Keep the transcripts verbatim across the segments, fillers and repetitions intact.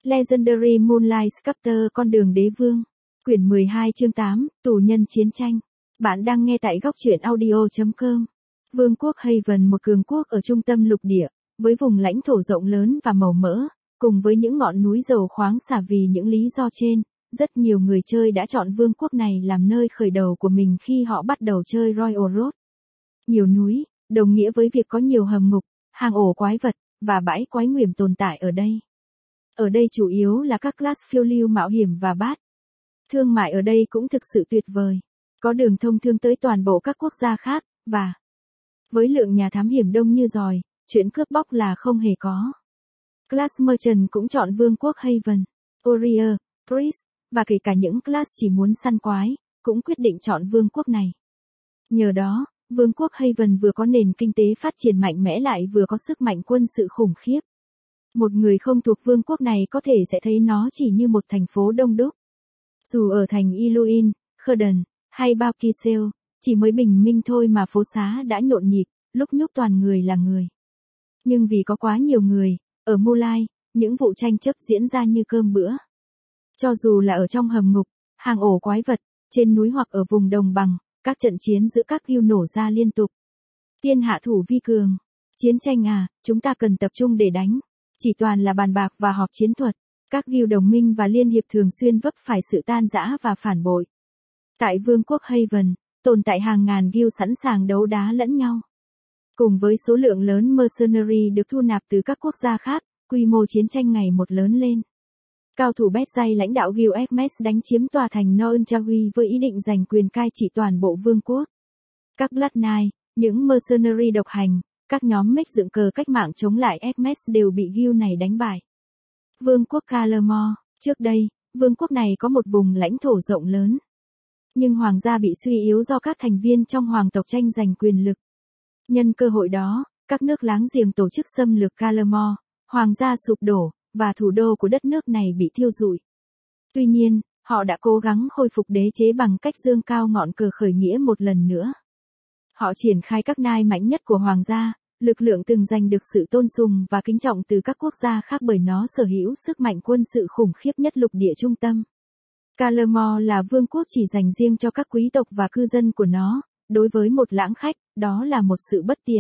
Legendary Moonlight Sculptor Con đường đế vương. Quyển mười hai chương tám, Tù nhân chiến tranh. Bạn đang nghe tại góc truyện audio chấm com. Vương quốc Haven, một cường quốc ở trung tâm lục địa, với vùng lãnh thổ rộng lớn và màu mỡ, cùng với những ngọn núi dầu khoáng xả. Vì những lý do trên, rất nhiều người chơi đã chọn vương quốc này làm nơi khởi đầu của mình khi họ bắt đầu chơi Royal Road. Nhiều núi, đồng nghĩa với việc có nhiều hầm ngục, hang ổ quái vật, và bãi quái nguy hiểm tồn tại ở đây. Ở đây chủ yếu là các class phiêu lưu mạo hiểm và bát. Thương mại ở đây cũng thực sự tuyệt vời. Có đường thông thương tới toàn bộ các quốc gia khác, và với lượng nhà thám hiểm đông như giòi, chuyện cướp bóc là không hề có. Class Merchant cũng chọn vương quốc Haven. Warrior, Priest, và kể cả những class chỉ muốn săn quái, cũng quyết định chọn vương quốc này. Nhờ đó, vương quốc Haven vừa có nền kinh tế phát triển mạnh mẽ lại vừa có sức mạnh quân sự khủng khiếp. Một người không thuộc vương quốc này có thể sẽ thấy nó chỉ như một thành phố đông đúc. Dù ở thành Iluin, Kherdon, hay Baukisel, chỉ mới bình minh thôi mà phố xá đã nhộn nhịp, lúc nhúc toàn người là người. Nhưng vì có quá nhiều người, ở Mulai, những vụ tranh chấp diễn ra như cơm bữa. Cho dù là ở trong hầm ngục, hang ổ quái vật, trên núi hoặc ở vùng đồng bằng, các trận chiến giữa các guild nổ ra liên tục. Tiên hạ thủ vi cường. Chiến tranh à, chúng ta cần tập trung để đánh. Chỉ toàn là bàn bạc và họp chiến thuật. Các guild đồng minh và liên hiệp thường xuyên vấp phải sự tan rã và phản bội. Tại vương quốc Haven, tồn tại hàng ngàn guild sẵn sàng đấu đá lẫn nhau. Cùng với số lượng lớn mercenary được thu nạp từ các quốc gia khác, quy mô chiến tranh ngày một lớn lên. Cao thủ Bethzay lãnh đạo guild Hermes đánh chiếm tòa thành Noenchawi với ý định giành quyền cai trị toàn bộ vương quốc. Các Blood Knight, những mercenary độc hành, các nhóm mech dựng cờ cách mạng chống lại Hermes đều bị guild này đánh bại. Vương quốc Calamore. Trước đây, vương quốc này có một vùng lãnh thổ rộng lớn. Nhưng hoàng gia bị suy yếu do các thành viên trong hoàng tộc tranh giành quyền lực. Nhân cơ hội đó, các nước láng giềng tổ chức xâm lược Calamore, hoàng gia sụp đổ, và thủ đô của đất nước này bị thiêu rụi. Tuy nhiên, họ đã cố gắng khôi phục đế chế bằng cách dương cao ngọn cờ khởi nghĩa một lần nữa. Họ triển khai các nai mạnh nhất của hoàng gia, lực lượng từng giành được sự tôn sùng và kính trọng từ các quốc gia khác bởi nó sở hữu sức mạnh quân sự khủng khiếp nhất lục địa trung tâm. Calamore là vương quốc chỉ dành riêng cho các quý tộc và cư dân của nó, đối với một lãng khách, đó là một sự bất tiện.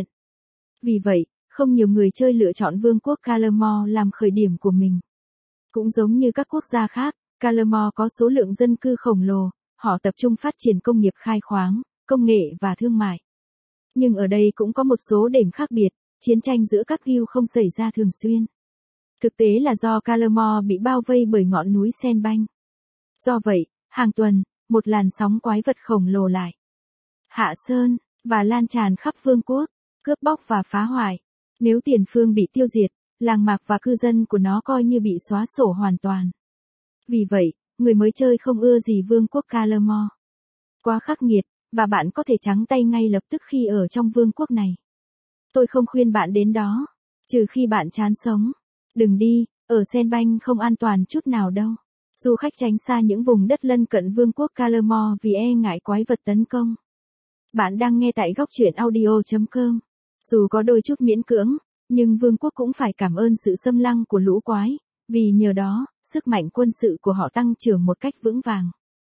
Vì vậy, không nhiều người chơi lựa chọn vương quốc Calamore làm khởi điểm của mình. Cũng giống như các quốc gia khác, Calamore có số lượng dân cư khổng lồ, họ tập trung phát triển công nghiệp khai khoáng, công nghệ và thương mại. Nhưng ở đây cũng có một số điểm khác biệt, chiến tranh giữa các guild không xảy ra thường xuyên. Thực tế là do Calamore bị bao vây bởi ngọn núi Senbanh. Do vậy, hàng tuần, một làn sóng quái vật khổng lồ lại hạ sơn, và lan tràn khắp vương quốc, cướp bóc và phá hoại. Nếu tiền phương bị tiêu diệt, làng mạc và cư dân của nó coi như bị xóa sổ hoàn toàn. Vì vậy, người mới chơi không ưa gì vương quốc Calamore. Quá khắc nghiệt, và bạn có thể trắng tay ngay lập tức khi ở trong vương quốc này. Tôi không khuyên bạn đến đó, trừ khi bạn chán sống. Đừng đi, ở Senbanh không an toàn chút nào đâu. Du khách tránh xa những vùng đất lân cận vương quốc Calamore vì e ngại quái vật tấn công. Bạn đang nghe tại góc truyện audio chấm com. Dù có đôi chút miễn cưỡng, nhưng vương quốc cũng phải cảm ơn sự xâm lăng của lũ quái, vì nhờ đó, sức mạnh quân sự của họ tăng trưởng một cách vững vàng.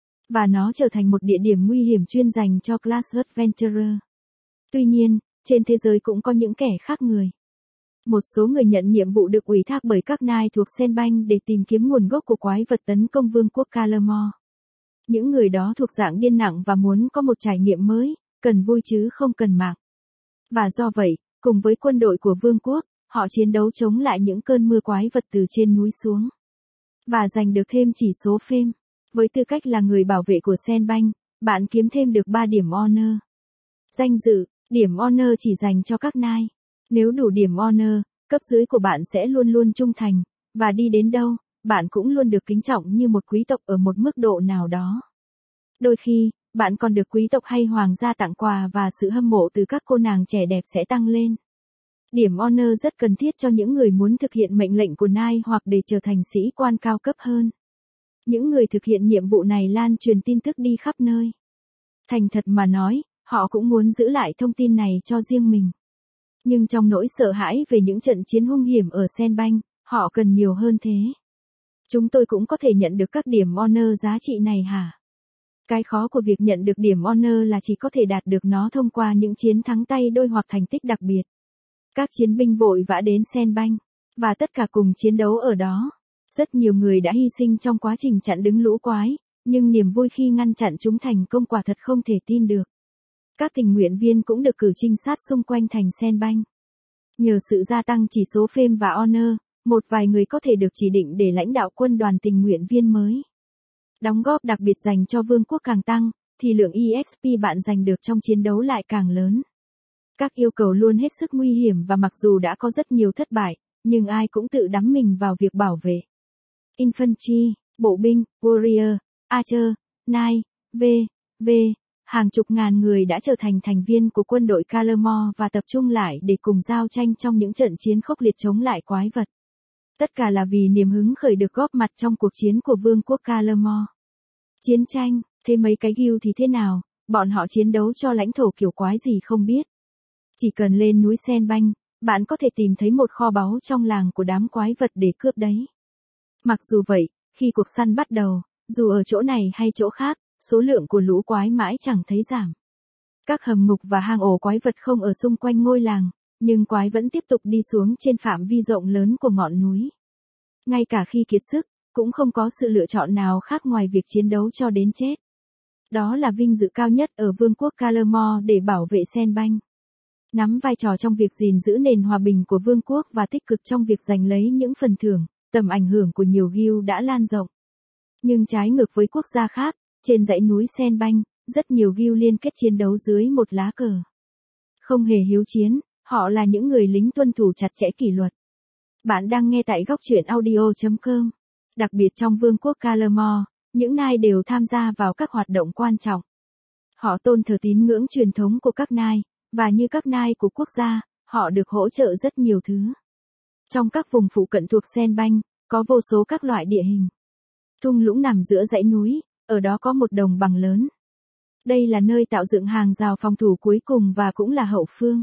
Và nó trở thành một địa điểm nguy hiểm chuyên dành cho class adventurer. Tuy nhiên, trên thế giới cũng có những kẻ khác người. Một số người nhận nhiệm vụ được ủy thác bởi các nai thuộc Senbanh để tìm kiếm nguồn gốc của quái vật tấn công vương quốc Calamore. Những người đó thuộc dạng điên nặng và muốn có một trải nghiệm mới, cần vui chứ không cần mạng. Và do vậy, cùng với quân đội của vương quốc, họ chiến đấu chống lại những cơn mưa quái vật từ trên núi xuống. Và giành được thêm chỉ số phêm. Với tư cách là người bảo vệ của Senbanh, bạn kiếm thêm được ba điểm honor. Danh dự, điểm honor chỉ dành cho các nai. Nếu đủ điểm honor, cấp dưới của bạn sẽ luôn luôn trung thành, và đi đến đâu, bạn cũng luôn được kính trọng như một quý tộc ở một mức độ nào đó. Đôi khi, bạn còn được quý tộc hay hoàng gia tặng quà và sự hâm mộ từ các cô nàng trẻ đẹp sẽ tăng lên. Điểm honor rất cần thiết cho những người muốn thực hiện mệnh lệnh của nai hoặc để trở thành sĩ quan cao cấp hơn. Những người thực hiện nhiệm vụ này lan truyền tin tức đi khắp nơi. Thành thật mà nói, họ cũng muốn giữ lại thông tin này cho riêng mình. Nhưng trong nỗi sợ hãi về những trận chiến hung hiểm ở Senbanh, họ cần nhiều hơn thế. Chúng tôi cũng có thể nhận được các điểm honor giá trị này hả? Cái khó của việc nhận được điểm honor là chỉ có thể đạt được nó thông qua những chiến thắng tay đôi hoặc thành tích đặc biệt. Các chiến binh vội vã đến Sandbank, và tất cả cùng chiến đấu ở đó. Rất nhiều người đã hy sinh trong quá trình chặn đứng lũ quái, nhưng niềm vui khi ngăn chặn chúng thành công quả thật không thể tin được. Các tình nguyện viên cũng được cử trinh sát xung quanh thành Sandbank. Nhờ sự gia tăng chỉ số fame và honor, một vài người có thể được chỉ định để lãnh đạo quân đoàn tình nguyện viên mới. Đóng góp đặc biệt dành cho vương quốc càng tăng, thì lượng e ích pê bạn giành được trong chiến đấu lại càng lớn. Các yêu cầu luôn hết sức nguy hiểm và mặc dù đã có rất nhiều thất bại, nhưng ai cũng tự đắm mình vào việc bảo vệ. Infantry, bộ binh, warrior, archer, knight, v, v, hàng chục ngàn người đã trở thành thành viên của quân đội Calamore và tập trung lại để cùng giao tranh trong những trận chiến khốc liệt chống lại quái vật. Tất cả là vì niềm hứng khởi được góp mặt trong cuộc chiến của vương quốc Calamore. Chiến tranh, thế mấy cái guild thì thế nào, bọn họ chiến đấu cho lãnh thổ kiểu quái gì không biết. Chỉ cần lên núi Sandbank, bạn có thể tìm thấy một kho báu trong làng của đám quái vật để cướp đấy. Mặc dù vậy, khi cuộc săn bắt đầu, dù ở chỗ này hay chỗ khác, số lượng của lũ quái mãi chẳng thấy giảm. Các hầm ngục và hang ổ quái vật không ở xung quanh ngôi làng, nhưng quái vẫn tiếp tục đi xuống trên phạm vi rộng lớn của ngọn núi. Ngay cả khi kiệt sức, cũng không có sự lựa chọn nào khác ngoài việc chiến đấu cho đến chết. Đó là vinh dự cao nhất ở vương quốc Calamore để bảo vệ Sandbank. Nắm vai trò trong việc gìn giữ nền hòa bình của vương quốc và tích cực trong việc giành lấy những phần thưởng, tầm ảnh hưởng của nhiều guild đã lan rộng. Nhưng trái ngược với quốc gia khác, trên dãy núi Sandbank, rất nhiều guild liên kết chiến đấu dưới một lá cờ. Không hề hiếu chiến, họ là những người lính tuân thủ chặt chẽ kỷ luật. Bạn đang nghe tại góc truyện audio chấm com. Đặc biệt trong vương quốc Calamore, những nai đều tham gia vào các hoạt động quan trọng. Họ tôn thờ tín ngưỡng truyền thống của các nai, và như các nai của quốc gia, họ được hỗ trợ rất nhiều thứ. Trong các vùng phụ cận thuộc Sandbank, có vô số các loại địa hình. Thung lũng nằm giữa dãy núi, ở đó có một đồng bằng lớn. Đây là nơi tạo dựng hàng rào phòng thủ cuối cùng và cũng là hậu phương.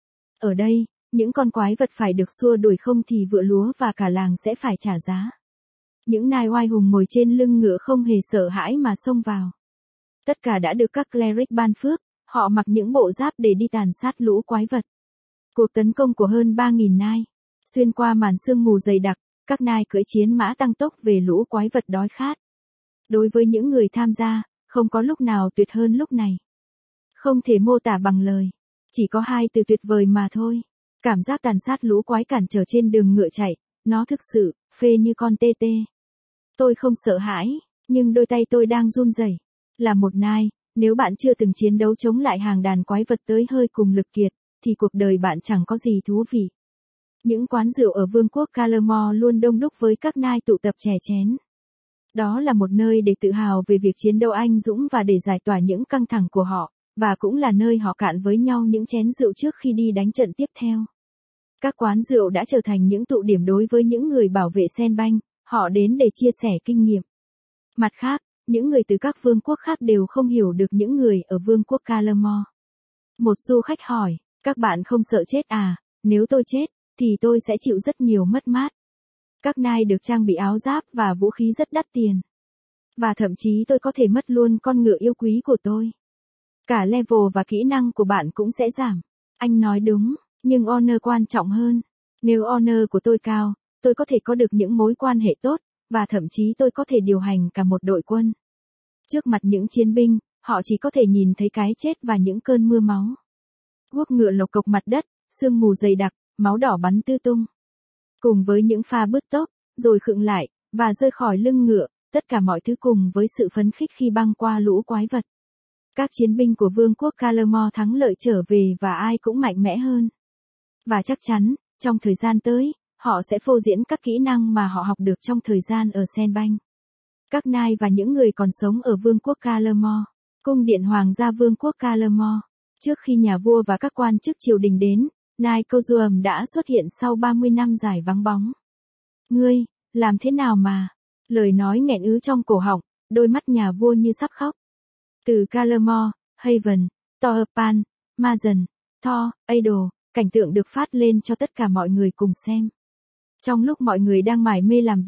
Ở đây, những con quái vật phải được xua đuổi không thì vựa lúa và cả làng sẽ phải trả giá. Những nai oai hùng ngồi trên lưng ngựa không hề sợ hãi mà xông vào. Tất cả đã được các cleric ban phước, họ mặc những bộ giáp để đi tàn sát lũ quái vật. Cuộc tấn công của hơn ba nghìn nai, xuyên qua màn sương mù dày đặc, các nai cưỡi chiến mã tăng tốc về lũ quái vật đói khát. Đối với những người tham gia, không có lúc nào tuyệt hơn lúc này. Không thể mô tả bằng lời, chỉ có hai từ tuyệt vời mà thôi. Cảm giác tàn sát lũ quái cản trở trên đường ngựa chạy, nó thực sự, phê như con tê tê. Tôi không sợ hãi, nhưng đôi tay tôi đang run rẩy. Là một nai, nếu bạn chưa từng chiến đấu chống lại hàng đàn quái vật tới hơi cùng lực kiệt, thì cuộc đời bạn chẳng có gì thú vị. Những quán rượu ở vương quốc Calamore luôn đông đúc với các nai tụ tập chè chén. Đó là một nơi để tự hào về việc chiến đấu anh dũng và để giải tỏa những căng thẳng của họ, và cũng là nơi họ cạn với nhau những chén rượu trước khi đi đánh trận tiếp theo. Các quán rượu đã trở thành những tụ điểm đối với những người bảo vệ Sandbank, họ đến để chia sẻ kinh nghiệm. Mặt khác, những người từ các vương quốc khác đều không hiểu được những người ở vương quốc Calamore. Một du khách hỏi, các bạn không sợ chết à, nếu tôi chết, thì tôi sẽ chịu rất nhiều mất mát. Các nai được trang bị áo giáp và vũ khí rất đắt tiền. Và thậm chí tôi có thể mất luôn con ngựa yêu quý của tôi. Cả level và kỹ năng của bạn cũng sẽ giảm. Anh nói đúng, nhưng honor quan trọng hơn. Nếu honor của tôi cao, tôi có thể có được những mối quan hệ tốt, và thậm chí tôi có thể điều hành cả một đội quân. Trước mặt những chiến binh, họ chỉ có thể nhìn thấy cái chết và những cơn mưa máu. Guốc ngựa lộc cộc mặt đất, sương mù dày đặc, máu đỏ bắn tứ tung. Cùng với những pha bứt tốc, rồi khựng lại, và rơi khỏi lưng ngựa, tất cả mọi thứ cùng với sự phấn khích khi băng qua lũ quái vật. Các chiến binh của vương quốc Calamore thắng lợi trở về và ai cũng mạnh mẽ hơn. Và chắc chắn, trong thời gian tới, họ sẽ phô diễn các kỹ năng mà họ học được trong thời gian ở Sandbank. Các nai và những người còn sống ở vương quốc Calamore, cung điện hoàng gia vương quốc Calamore. Trước khi nhà vua và các quan chức triều đình đến, Nai Cozuum đã xuất hiện sau ba mươi năm dài vắng bóng. Ngươi, làm thế nào mà? Lời nói nghẹn ứ trong cổ họng, đôi mắt nhà vua như sắp khóc. Từ Calamore, Haven, Torpan, Mazen, Thor, Idol, cảnh tượng được phát lên cho tất cả mọi người cùng xem. Trong lúc mọi người đang mải mê làm việc,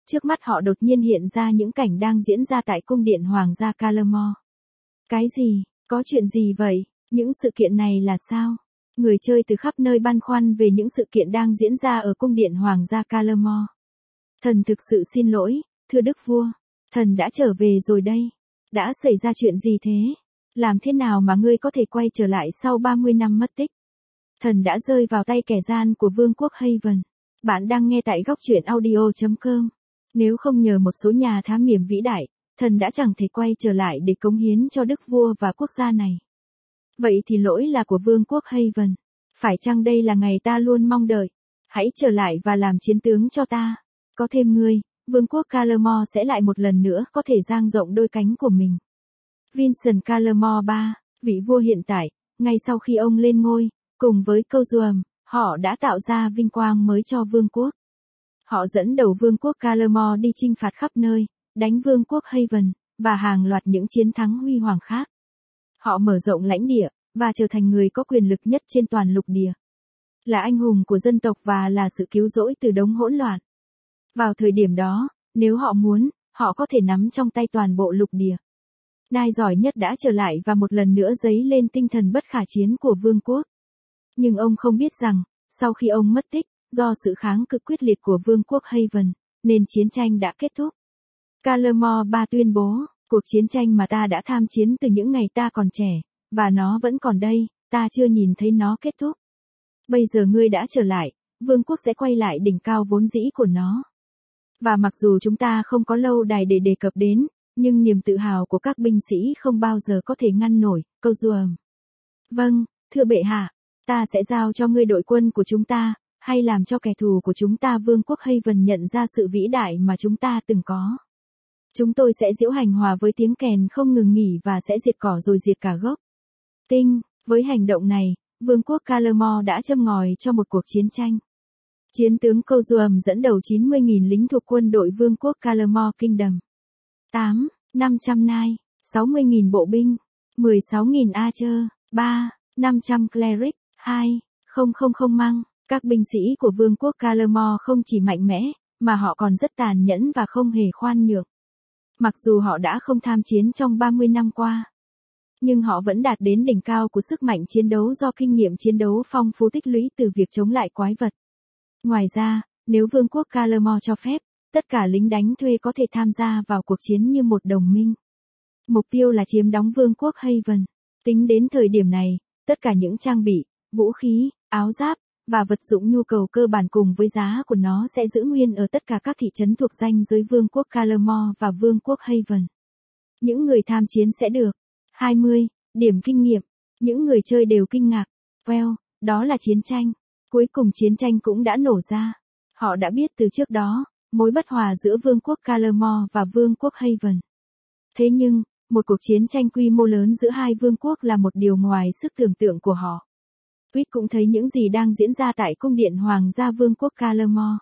trước mắt họ đột nhiên hiện ra những cảnh đang diễn ra tại cung điện Hoàng gia Calamore. Cái gì? Có chuyện gì vậy? Những sự kiện này là sao? Người chơi từ khắp nơi băn khoăn về những sự kiện đang diễn ra ở cung điện Hoàng gia Calamore. Thần thực sự xin lỗi, thưa đức vua. Thần đã trở về rồi đây. Đã xảy ra chuyện gì thế? Làm thế nào mà ngươi có thể quay trở lại sau ba mươi năm mất tích? Thần đã rơi vào tay kẻ gian của vương quốc Haven. Bạn đang nghe tại góc truyện audio chấm com. Nếu không nhờ một số nhà thám hiểm vĩ đại, thần đã chẳng thể quay trở lại để cống hiến cho đức vua và quốc gia này. Vậy thì lỗi là của vương quốc Haven. Phải chăng đây là ngày ta luôn mong đợi? Hãy trở lại và làm chiến tướng cho ta. Có thêm ngươi, vương quốc Calamore sẽ lại một lần nữa có thể dang rộng đôi cánh của mình. Vincent Calamore ba, vị vua hiện tại, ngay sau khi ông lên ngôi, cùng với Cozuam, họ đã tạo ra vinh quang mới cho vương quốc. Họ dẫn đầu vương quốc Calamore đi chinh phạt khắp nơi, đánh vương quốc Haven, và hàng loạt những chiến thắng huy hoàng khác. Họ mở rộng lãnh địa, và trở thành người có quyền lực nhất trên toàn lục địa. Là anh hùng của dân tộc và là sự cứu rỗi từ đống hỗn loạn. Vào thời điểm đó, nếu họ muốn, họ có thể nắm trong tay toàn bộ lục địa. Nai giỏi nhất đã trở lại và một lần nữa dấy lên tinh thần bất khả chiến của vương quốc. Nhưng ông không biết rằng, sau khi ông mất tích, do sự kháng cự quyết liệt của vương quốc Haven, nên chiến tranh đã kết thúc. Calamore ba tuyên bố, cuộc chiến tranh mà ta đã tham chiến từ những ngày ta còn trẻ, và nó vẫn còn đây, ta chưa nhìn thấy nó kết thúc. Bây giờ ngươi đã trở lại, vương quốc sẽ quay lại đỉnh cao vốn dĩ của nó. Và mặc dù chúng ta không có lâu đài để đề cập đến, nhưng niềm tự hào của các binh sĩ không bao giờ có thể ngăn nổi, Cozuam. Vâng, thưa bệ hạ, ta sẽ giao cho ngươi đội quân của chúng ta, hay làm cho kẻ thù của chúng ta vương quốc Haven nhận ra sự vĩ đại mà chúng ta từng có. Chúng tôi sẽ diễu hành hòa với tiếng kèn không ngừng nghỉ và sẽ diệt cỏ rồi diệt cả gốc. Tinh, với hành động này, vương quốc Calamore đã châm ngòi cho một cuộc chiến tranh. Chiến tướng Cozuam dẫn đầu chín mươi nghìn lính thuộc quân đội vương quốc Calamore Kingdom. tám, năm trăm nai, sáu mươi nghìn bộ binh, mười sáu nghìn archer, ba, năm trăm cleric, hai, không không không măng. Các binh sĩ của vương quốc Calamore không chỉ mạnh mẽ, mà họ còn rất tàn nhẫn và không hề khoan nhượng. Mặc dù họ đã không tham chiến trong ba mươi năm qua, nhưng họ vẫn đạt đến đỉnh cao của sức mạnh chiến đấu do kinh nghiệm chiến đấu phong phú tích lũy từ việc chống lại quái vật. Ngoài ra, nếu vương quốc Calamore cho phép, tất cả lính đánh thuê có thể tham gia vào cuộc chiến như một đồng minh. Mục tiêu là chiếm đóng vương quốc Haven. Tính đến thời điểm này, tất cả những trang bị, vũ khí, áo giáp, và vật dụng nhu cầu cơ bản cùng với giá của nó sẽ giữ nguyên ở tất cả các thị trấn thuộc ranh giới vương quốc Calamore và vương quốc Haven. Những người tham chiến sẽ được hai mươi điểm kinh nghiệm. Những người chơi đều kinh ngạc. Well, đó là chiến tranh. Cuối cùng chiến tranh cũng đã nổ ra. Họ đã biết từ trước đó, mối bất hòa giữa vương quốc Calamore và vương quốc Haven. Thế nhưng, một cuộc chiến tranh quy mô lớn giữa hai vương quốc là một điều ngoài sức tưởng tượng của họ. Quýt cũng thấy những gì đang diễn ra tại cung điện Hoàng gia vương quốc Calamore.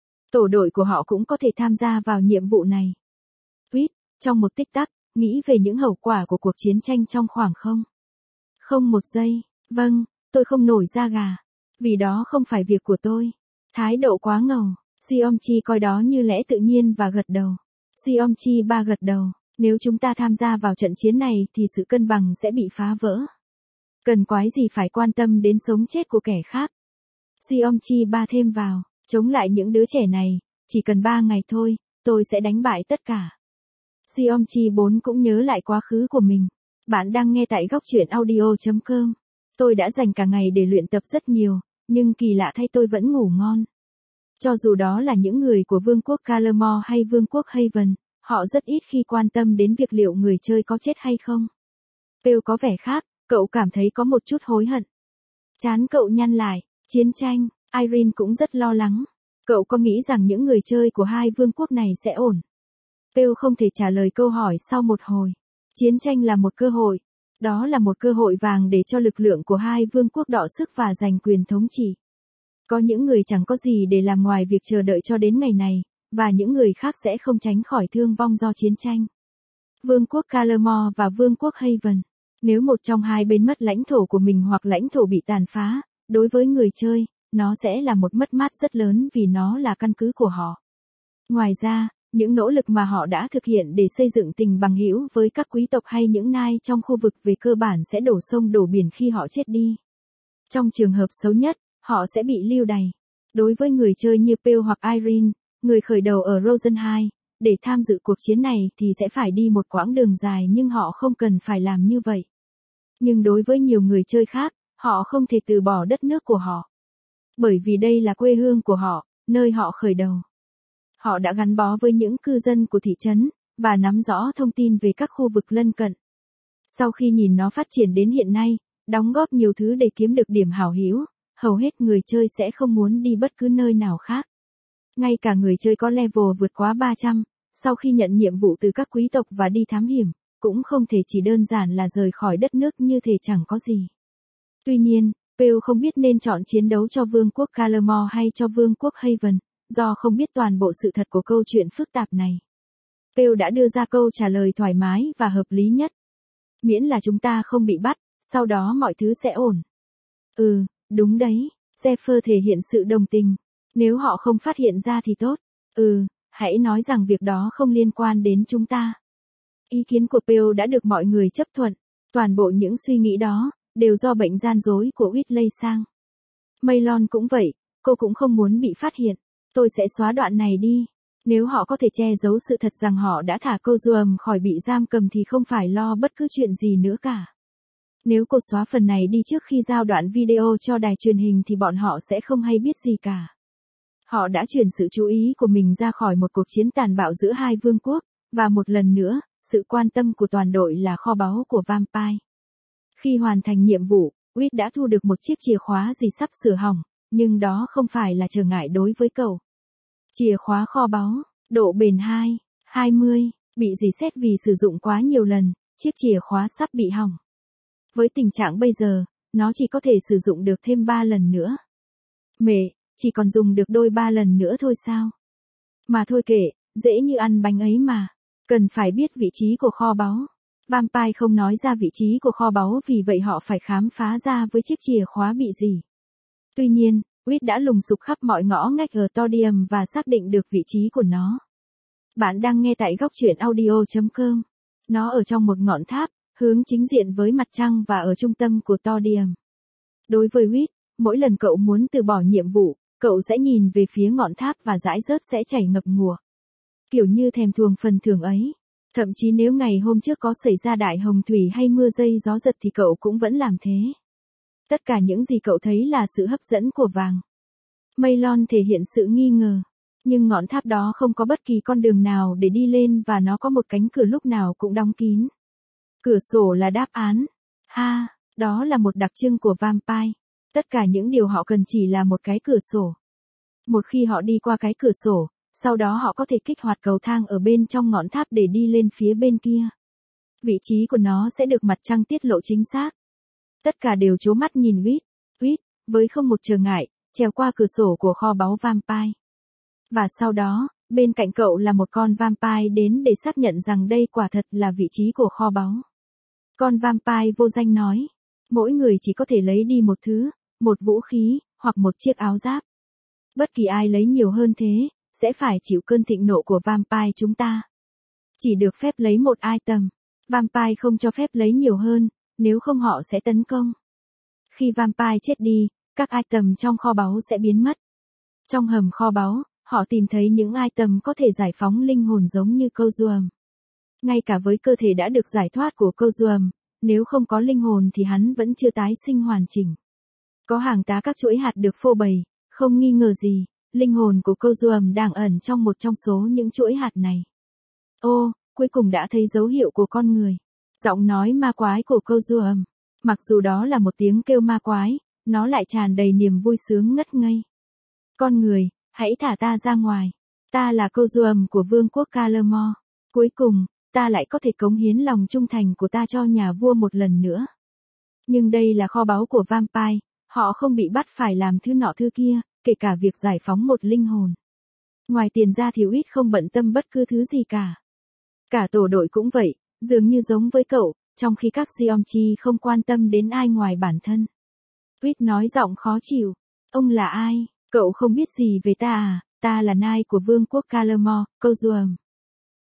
Tổ đội của họ cũng có thể tham gia vào nhiệm vụ này. Quýt, trong một tích tắc, nghĩ về những hậu quả của cuộc chiến tranh trong khoảng không. Không một giây, vâng, tôi không nổi da gà. Vì đó không phải việc của tôi. Thái độ quá ngầu. Xiomchi coi đó như lẽ tự nhiên và gật đầu. Xiomchi ba gật đầu. Nếu chúng ta tham gia vào trận chiến này thì sự cân bằng sẽ bị phá vỡ. Cần quái gì phải quan tâm đến sống chết của kẻ khác. Xiomchi ba thêm vào. Chống lại những đứa trẻ này, chỉ cần ba ngày thôi, tôi sẽ đánh bại tất cả. Xiomchi bốn cũng nhớ lại quá khứ của mình. Bạn đang nghe tại góc truyện audio chấm com. Tôi đã dành cả ngày để luyện tập rất nhiều, nhưng kỳ lạ thay tôi vẫn ngủ ngon. Cho dù đó là những người của vương quốc Calamore hay vương quốc Haven, họ rất ít khi quan tâm đến việc liệu người chơi có chết hay không. Pale có vẻ khác, cậu cảm thấy có một chút hối hận. Trán cậu nhăn lại, chiến tranh, Irene cũng rất lo lắng. Cậu có nghĩ rằng những người chơi của hai vương quốc này sẽ ổn? Pale không thể trả lời câu hỏi sau một hồi. Chiến tranh là một cơ hội. Đó là một cơ hội vàng để cho lực lượng của hai vương quốc đọ sức và giành quyền thống trị. Có những người chẳng có gì để làm ngoài việc chờ đợi cho đến ngày này, và những người khác sẽ không tránh khỏi thương vong do chiến tranh. Vương quốc Calamore và vương quốc Haven. Nếu một trong hai bên mất lãnh thổ của mình hoặc lãnh thổ bị tàn phá, đối với người chơi, nó sẽ là một mất mát rất lớn vì nó là căn cứ của họ. Ngoài ra, những nỗ lực mà họ đã thực hiện để xây dựng tình bằng hữu với các quý tộc hay những nai trong khu vực về cơ bản sẽ đổ sông đổ biển khi họ chết đi. Trong trường hợp xấu nhất, họ sẽ bị lưu đày. Đối với người chơi như Pearl hoặc Irene, người khởi đầu ở Rosenheim, để tham dự cuộc chiến này thì sẽ phải đi một quãng đường dài nhưng họ không cần phải làm như vậy. Nhưng đối với nhiều người chơi khác, họ không thể từ bỏ đất nước của họ. Bởi vì đây là quê hương của họ, nơi họ khởi đầu. Họ đã gắn bó với những cư dân của thị trấn, và nắm rõ thông tin về các khu vực lân cận. Sau khi nhìn nó phát triển đến hiện nay, đóng góp nhiều thứ để kiếm được điểm hảo hữu, hầu hết người chơi sẽ không muốn đi bất cứ nơi nào khác. Ngay cả người chơi có level vượt quá ba trăm, sau khi nhận nhiệm vụ từ các quý tộc và đi thám hiểm, cũng không thể chỉ đơn giản là rời khỏi đất nước như thể chẳng có gì. Tuy nhiên, Pearl không biết nên chọn chiến đấu cho vương quốc Calamore hay cho vương quốc Haven, do không biết toàn bộ sự thật của câu chuyện phức tạp này. Pearl đã đưa ra câu trả lời thoải mái và hợp lý nhất. Miễn là chúng ta không bị bắt, sau đó mọi thứ sẽ ổn. Ừ, đúng đấy, Zephyr thể hiện sự đồng tình. Nếu họ không phát hiện ra thì tốt. Ừ, hãy nói rằng việc đó không liên quan đến chúng ta. Ý kiến của Pearl đã được mọi người chấp thuận. Toàn bộ những suy nghĩ đó đều do bệnh gian dối của Whit lây sang. Maylon cũng vậy, cô cũng không muốn bị phát hiện. Tôi sẽ xóa đoạn này đi. Nếu họ có thể che giấu sự thật rằng họ đã thả cô Duam khỏi bị giam cầm thì không phải lo bất cứ chuyện gì nữa cả. Nếu cô xóa phần này đi trước khi giao đoạn video cho đài truyền hình thì bọn họ sẽ không hay biết gì cả. Họ đã chuyển sự chú ý của mình ra khỏi một cuộc chiến tàn bạo giữa hai vương quốc, và một lần nữa, sự quan tâm của toàn đội là kho báu của Vampire. Khi hoàn thành nhiệm vụ, Whit đã thu được một chiếc chìa khóa gì sắp sửa hỏng, nhưng đó không phải là trở ngại đối với cậu. Chìa khóa kho báu, độ bền hai, hai mươi, bị rỉ sét vì sử dụng quá nhiều lần, chiếc chìa khóa sắp bị hỏng. Với tình trạng bây giờ, nó chỉ có thể sử dụng được thêm ba lần nữa. Mẹ, chỉ còn dùng được đôi ba lần nữa thôi sao? Mà thôi kệ, dễ như ăn bánh ấy mà. Cần phải biết vị trí của kho báu. Vampire không nói ra vị trí của kho báu vì vậy họ phải khám phá ra với chiếc chìa khóa bị rỉ. Tuy nhiên, Whit đã lùng sục khắp mọi ngõ ngách ở Todium và xác định được vị trí của nó. Bạn đang nghe tại góc truyện audio chấm com. Nó ở trong một ngọn tháp, hướng chính diện với mặt trăng và ở trung tâm của Todium. Đối với Whit, mỗi lần cậu muốn từ bỏ nhiệm vụ, cậu sẽ nhìn về phía ngọn tháp và dãi rớt sẽ chảy ngập ngùa. Kiểu như thèm thuồng phần thưởng ấy. Thậm chí nếu ngày hôm trước có xảy ra đại hồng thủy hay mưa dây gió giật thì cậu cũng vẫn làm thế. Tất cả những gì cậu thấy là sự hấp dẫn của vàng. Maylon thể hiện sự nghi ngờ. Nhưng ngọn tháp đó không có bất kỳ con đường nào để đi lên và nó có một cánh cửa lúc nào cũng đóng kín. Cửa sổ là đáp án. Ha, đó là một đặc trưng của Vampire. Tất cả những điều họ cần chỉ là một cái cửa sổ. Một khi họ đi qua cái cửa sổ, sau đó họ có thể kích hoạt cầu thang ở bên trong ngọn tháp để đi lên phía bên kia. Vị trí của nó sẽ được mặt trăng tiết lộ chính xác. Tất cả đều trố mắt nhìn Whit. Whit, với không một trở ngại, trèo qua cửa sổ của kho báu Vampire. Và sau đó, bên cạnh cậu là một con Vampire đến để xác nhận rằng đây quả thật là vị trí của kho báu. Con Vampire vô danh nói, mỗi người chỉ có thể lấy đi một thứ, một vũ khí, hoặc một chiếc áo giáp. Bất kỳ ai lấy nhiều hơn thế, sẽ phải chịu cơn thịnh nộ của Vampire chúng ta. Chỉ được phép lấy một item. Vampire không cho phép lấy nhiều hơn, nếu không họ sẽ tấn công. Khi Vampire chết đi, các item trong kho báu sẽ biến mất. Trong hầm kho báu, họ tìm thấy những item có thể giải phóng linh hồn giống như Kozuam. Ngay cả với cơ thể đã được giải thoát của Kozuam, nếu không có linh hồn thì hắn vẫn chưa tái sinh hoàn chỉnh. Có hàng tá các chuỗi hạt được phô bày, không nghi ngờ gì, linh hồn của Kozuam đang ẩn trong một trong số những chuỗi hạt này. Ô, cuối cùng đã thấy dấu hiệu của con người. Giọng nói ma quái của Kozuam. Mặc dù đó là một tiếng kêu ma quái, nó lại tràn đầy niềm vui sướng ngất ngây. Con người, hãy thả ta ra ngoài. Ta là Kozuam của vương quốc Calamore. Cuối cùng, ta lại có thể cống hiến lòng trung thành của ta cho nhà vua một lần nữa. Nhưng đây là kho báu của Vampire, họ không bị bắt phải làm thứ nọ thứ kia, kể cả việc giải phóng một linh hồn. Ngoài tiền ra thì Whit không bận tâm bất cứ thứ gì cả. Cả tổ đội cũng vậy, dường như giống với cậu, trong khi các Geomchi không quan tâm đến ai ngoài bản thân. Whit nói giọng khó chịu. Ông là ai? Cậu không biết gì về ta à? Ta là nai của vương quốc Calamore, Kozuam.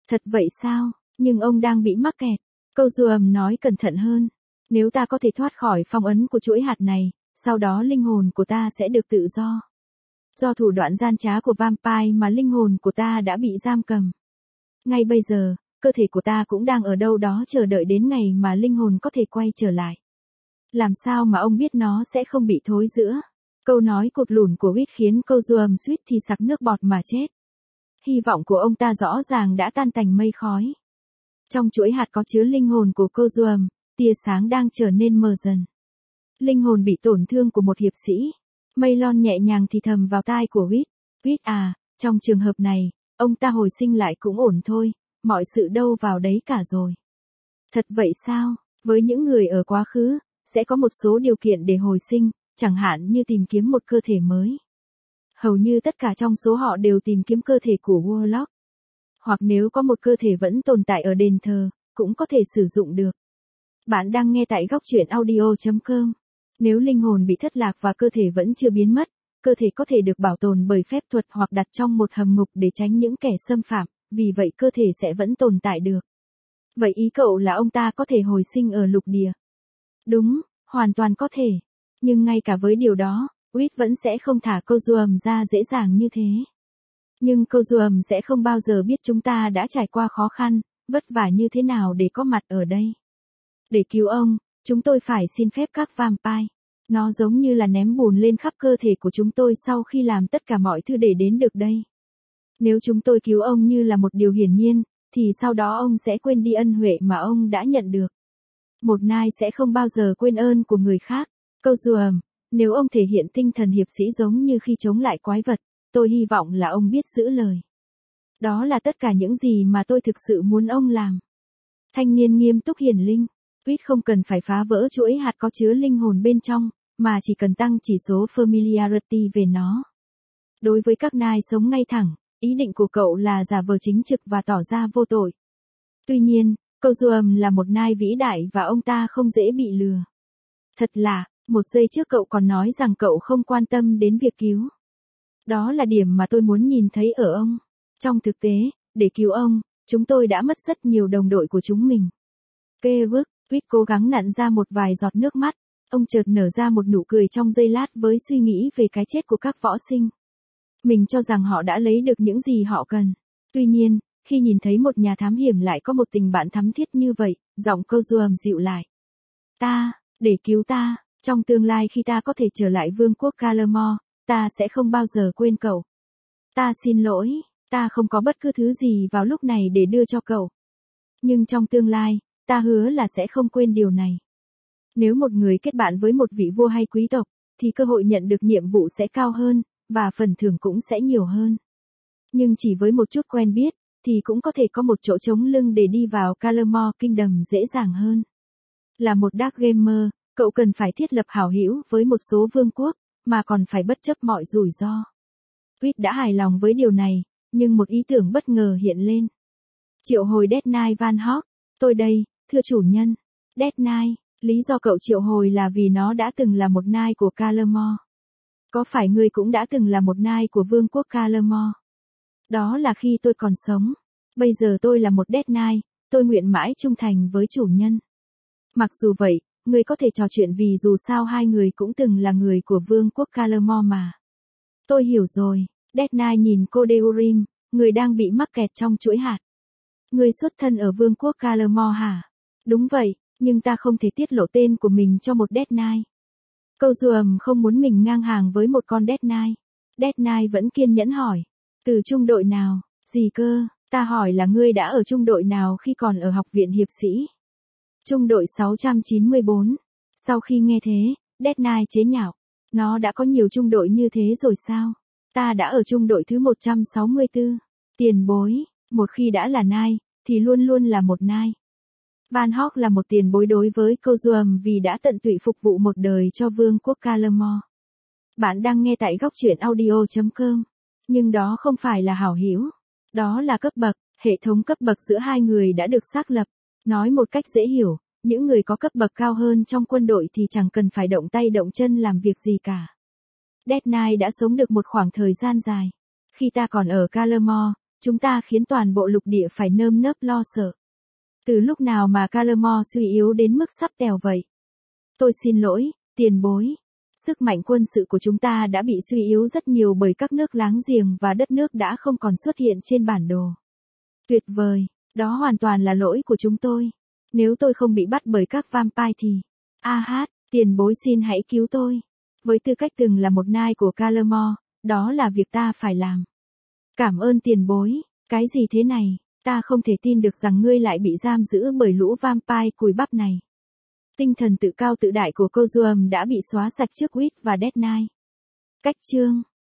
Thật vậy sao? Nhưng ông đang bị mắc kẹt. Câu Duầm nói cẩn thận hơn. Nếu ta có thể thoát khỏi phong ấn của chuỗi hạt này, sau đó linh hồn của ta sẽ được tự do. Do thủ đoạn gian trá của vampire mà linh hồn của ta đã bị giam cầm. Ngay bây giờ, cơ thể của ta cũng đang ở đâu đó chờ đợi đến ngày mà linh hồn có thể quay trở lại. Làm sao mà ông biết nó sẽ không bị thối rữa? Câu nói cụt lủn của Whit khiến câu Duầm suýt thì sặc nước bọt mà chết. Hy vọng của ông ta rõ ràng đã tan thành mây khói. Trong chuỗi hạt có chứa linh hồn của cô Duầm, tia sáng đang trở nên mờ dần. Linh hồn bị tổn thương của một hiệp sĩ. Maylon nhẹ nhàng thì thầm vào tai của Whit. Whit à, trong trường hợp này, ông ta hồi sinh lại cũng ổn thôi, mọi sự đâu vào đấy cả rồi. Thật vậy sao? Với những người ở quá khứ, sẽ có một số điều kiện để hồi sinh, chẳng hạn như tìm kiếm một cơ thể mới. Hầu như tất cả trong số họ đều tìm kiếm cơ thể của Warlock. Hoặc nếu có một cơ thể vẫn tồn tại ở đền thờ, cũng có thể sử dụng được. Bạn đang nghe tại góc truyện audio chấm com. Nếu linh hồn bị thất lạc và cơ thể vẫn chưa biến mất, cơ thể có thể được bảo tồn bởi phép thuật hoặc đặt trong một hầm ngục để tránh những kẻ xâm phạm, vì vậy cơ thể sẽ vẫn tồn tại được. Vậy ý cậu là ông ta có thể hồi sinh ở lục địa? Đúng, hoàn toàn có thể. Nhưng ngay cả với điều đó, Whit vẫn sẽ không thả câu Duầm ra dễ dàng như thế. Nhưng câu Duầm sẽ không bao giờ biết chúng ta đã trải qua khó khăn, vất vả như thế nào để có mặt ở đây. Để cứu ông, chúng tôi phải xin phép các vampire. Nó giống như là ném bùn lên khắp cơ thể của chúng tôi sau khi làm tất cả mọi thứ để đến được đây. Nếu chúng tôi cứu ông như là một điều hiển nhiên, thì sau đó ông sẽ quên đi ân huệ mà ông đã nhận được. Một nai sẽ không bao giờ quên ơn của người khác. Câu Duầm, nếu ông thể hiện tinh thần hiệp sĩ giống như khi chống lại quái vật, tôi hy vọng là ông biết giữ lời. Đó là tất cả những gì mà tôi thực sự muốn ông làm. Thanh niên nghiêm túc hiển linh. Whit không cần phải phá vỡ chuỗi hạt có chứa linh hồn bên trong, mà chỉ cần tăng chỉ số familiarity về nó. Đối với các nai sống ngay thẳng, ý định của cậu là giả vờ chính trực và tỏ ra vô tội. Tuy nhiên, câu Duầm là một nai vĩ đại và ông ta không dễ bị lừa. Thật lạ, một giây trước cậu còn nói rằng cậu không quan tâm đến việc cứu. Đó là điểm mà tôi muốn nhìn thấy ở ông. Trong thực tế, để cứu ông, chúng tôi đã mất rất nhiều đồng đội của chúng mình. Kê bức, Whit cố gắng nặn ra một vài giọt nước mắt. Ông chợt nở ra một nụ cười trong giây lát với suy nghĩ về cái chết của các võ sinh. Mình cho rằng họ đã lấy được những gì họ cần. Tuy nhiên, khi nhìn thấy một nhà thám hiểm lại có một tình bạn thắm thiết như vậy, giọng câu Duầm dịu lại. Ta, để cứu ta, trong tương lai khi ta có thể trở lại vương quốc Calamore, ta sẽ không bao giờ quên cậu. Ta xin lỗi, ta không có bất cứ thứ gì vào lúc này để đưa cho cậu. Nhưng trong tương lai, ta hứa là sẽ không quên điều này. Nếu một người kết bạn với một vị vua hay quý tộc, thì cơ hội nhận được nhiệm vụ sẽ cao hơn, và phần thưởng cũng sẽ nhiều hơn. Nhưng chỉ với một chút quen biết, thì cũng có thể có một chỗ trống lưng để đi vào Calamore Kingdom dễ dàng hơn. Là một Dark Gamer, cậu cần phải thiết lập hảo hữu với một số vương quốc, mà còn phải bất chấp mọi rủi ro. Whit đã hài lòng với điều này, nhưng một ý tưởng bất ngờ hiện lên. Triệu hồi Dead Knight Van Hawk, tôi đây, thưa chủ nhân. Dead Knight, lý do cậu triệu hồi là vì nó đã từng là một nai của Calamore. Có phải ngươi cũng đã từng là một nai của vương quốc Calamore? Đó là khi tôi còn sống. Bây giờ tôi là một Dead Knight, tôi nguyện mãi trung thành với chủ nhân. Mặc dù vậy, ngươi có thể trò chuyện vì dù sao hai người cũng từng là người của vương quốc Calamore mà. Tôi hiểu rồi. Dead Knight nhìn cô Deurim, người đang bị mắc kẹt trong chuỗi hạt. Ngươi xuất thân ở vương quốc Calamore hả? Đúng vậy, nhưng ta không thể tiết lộ tên của mình cho một Dead Knight. Câu Duầm không muốn mình ngang hàng với một con Dead Knight. Dead Knight vẫn kiên nhẫn hỏi. Từ trung đội nào? Gì cơ? Ta hỏi là ngươi đã ở trung đội nào khi còn ở học viện hiệp sĩ? Trung đội sáu trăm chín mươi bốn. Sau khi nghe thế, Dead Knight chế nhạo. Nó đã có nhiều trung đội như thế rồi sao? Ta đã ở trung đội thứ một trăm sáu mươi tư. Tiền bối, một khi đã là Knight, thì luôn luôn là một Knight. Van Hawk là một tiền bối đối với câu Duầm vì đã tận tụy phục vụ một đời cho vương quốc Calamore. Bạn đang nghe tại góc truyện audio chấm com. Nhưng đó không phải là hảo hữu. Đó là cấp bậc, hệ thống cấp bậc giữa hai người đã được xác lập. Nói một cách dễ hiểu, những người có cấp bậc cao hơn trong quân đội thì chẳng cần phải động tay động chân làm việc gì cả. Dead Knight đã sống được một khoảng thời gian dài. Khi ta còn ở Calamore, chúng ta khiến toàn bộ lục địa phải nơm nớp lo sợ. Từ lúc nào mà Calamore suy yếu đến mức sắp tèo vậy? Tôi xin lỗi, tiền bối. Sức mạnh quân sự của chúng ta đã bị suy yếu rất nhiều bởi các nước láng giềng và đất nước đã không còn xuất hiện trên bản đồ. Tuyệt vời, đó hoàn toàn là lỗi của chúng tôi. Nếu tôi không bị bắt bởi các vampire thì... A hát, tiền bối xin hãy cứu tôi. Với tư cách từng là một nai của Calamore, đó là việc ta phải làm. Cảm ơn tiền bối, cái gì thế này, ta không thể tin được rằng ngươi lại bị giam giữ bởi lũ vampire cùi bắp này. Tinh thần tự cao tự đại của cô Duam đã bị xóa sạch trước Wit và Dead Knight. Cách chương